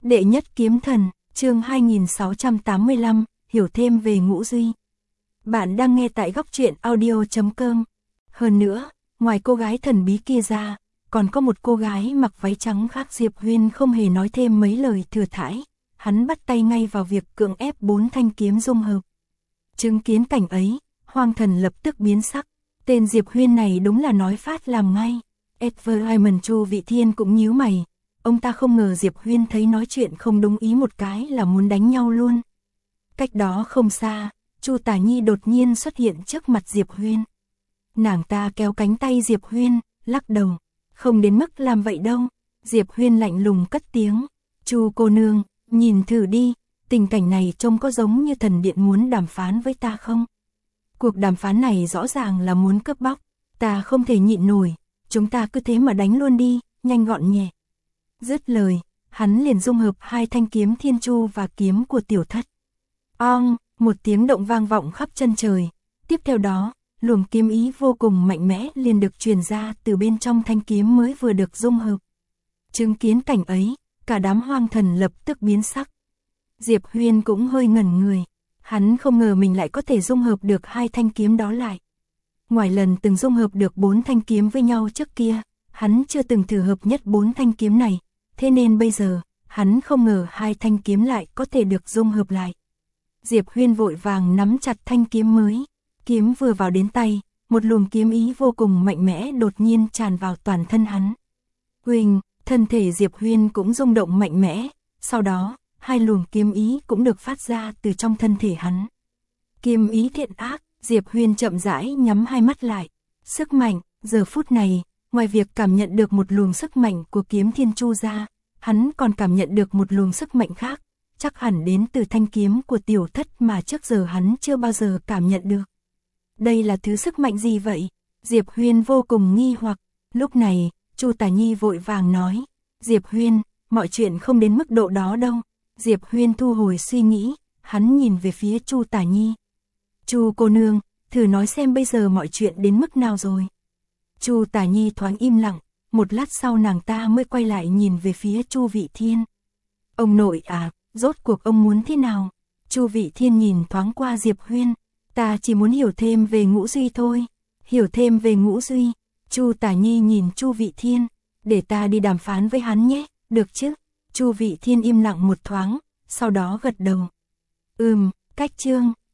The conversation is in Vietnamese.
Đệ nhất kiếm thần, chương 2685, hiểu thêm về Ngũ Duy. Bạn đang nghe tại góc truyện audio.com. Hơn nữa, ngoài cô gái thần bí kia ra, còn có một cô gái mặc váy trắng khác. Diệp Huyên không hề nói thêm mấy lời thừa thãi, hắn bắt tay ngay vào việc cưỡng ép 4 thanh kiếm dung hợp. Chứng kiến cảnh ấy, Hoang Thần lập tức biến sắc, tên Diệp Huyên này đúng là nói phát làm ngay. Edward Chu Vị Thiên cũng nhíu mày, ông ta không ngờ Diệp Huyên thấy nói chuyện không đúng ý một cái là muốn đánh nhau luôn. Cách đó không xa, Chu Tả Nhi đột nhiên xuất hiện trước mặt Diệp Huyên. Nàng ta kéo cánh tay Diệp Huyên, lắc đầu, không đến mức làm vậy đâu. Diệp Huyên lạnh lùng cất tiếng, Chu cô nương, nhìn thử đi, tình cảnh này trông có giống như thần điện muốn đàm phán với ta không? Cuộc đàm phán này rõ ràng là muốn cướp bóc, ta không thể nhịn nổi, chúng ta cứ thế mà đánh luôn đi, nhanh gọn nhẹ. Dứt lời, hắn liền dung hợp 2 thanh kiếm Thiên Chu và kiếm của Tiểu Thất. Ong, một tiếng động vang vọng khắp chân trời, tiếp theo đó, luồng kiếm ý vô cùng mạnh mẽ liền được truyền ra từ bên trong thanh kiếm mới vừa được dung hợp. Chứng kiến cảnh ấy, cả đám Hoang Thần lập tức biến sắc. Diệp Huyên cũng hơi ngẩn người, hắn không ngờ mình lại có thể dung hợp được 2 thanh kiếm đó lại. Ngoài lần từng dung hợp được 4 thanh kiếm với nhau trước kia, hắn chưa từng thử hợp nhất 4 thanh kiếm này, thế nên bây giờ, hắn không ngờ 2 thanh kiếm lại có thể được dung hợp lại. Diệp Huyên vội vàng nắm chặt thanh kiếm mới, kiếm vừa vào đến tay, một luồng kiếm ý vô cùng mạnh mẽ đột nhiên tràn vào toàn thân hắn. Huỳnh, thân thể Diệp Huyên cũng rung động mạnh mẽ, sau đó, 2 luồng kiếm ý cũng được phát ra từ trong thân thể hắn. Kiếm ý thiện ác, Diệp Huyên chậm rãi nhắm hai mắt lại. Sức mạnh, giờ phút này, ngoài việc cảm nhận được một luồng sức mạnh của kiếm Thiên Chu ra, hắn còn cảm nhận được một luồng sức mạnh khác, chắc hẳn đến từ thanh kiếm của Tiểu Thất mà trước giờ hắn chưa bao giờ cảm nhận được. Đây là thứ sức mạnh gì vậy? Diệp Huyên vô cùng nghi hoặc. Lúc này, Chu Tả Nhi vội vàng nói, Diệp Huyên, mọi chuyện không đến mức độ đó đâu. Diệp Huyên thu hồi suy nghĩ, hắn nhìn về phía Chu Tả Nhi. Chu cô nương, thử nói xem bây giờ mọi chuyện đến mức nào rồi. Chu Tả Nhi thoáng im lặng, một lát sau nàng ta mới quay lại nhìn về phía Chu Vị Thiên. Ông nội à, rốt cuộc ông muốn thế nào? Chu Vị Thiên nhìn thoáng qua Diệp Huyên, ta chỉ muốn hiểu thêm về Ngũ Duy thôi. Hiểu thêm về Ngũ Duy. Chu Tả Nhi nhìn Chu Vị Thiên, để ta đi đàm phán với hắn nhé, được chứ? Chu Vị Thiên im lặng một thoáng, sau đó gật đầu. Cách chương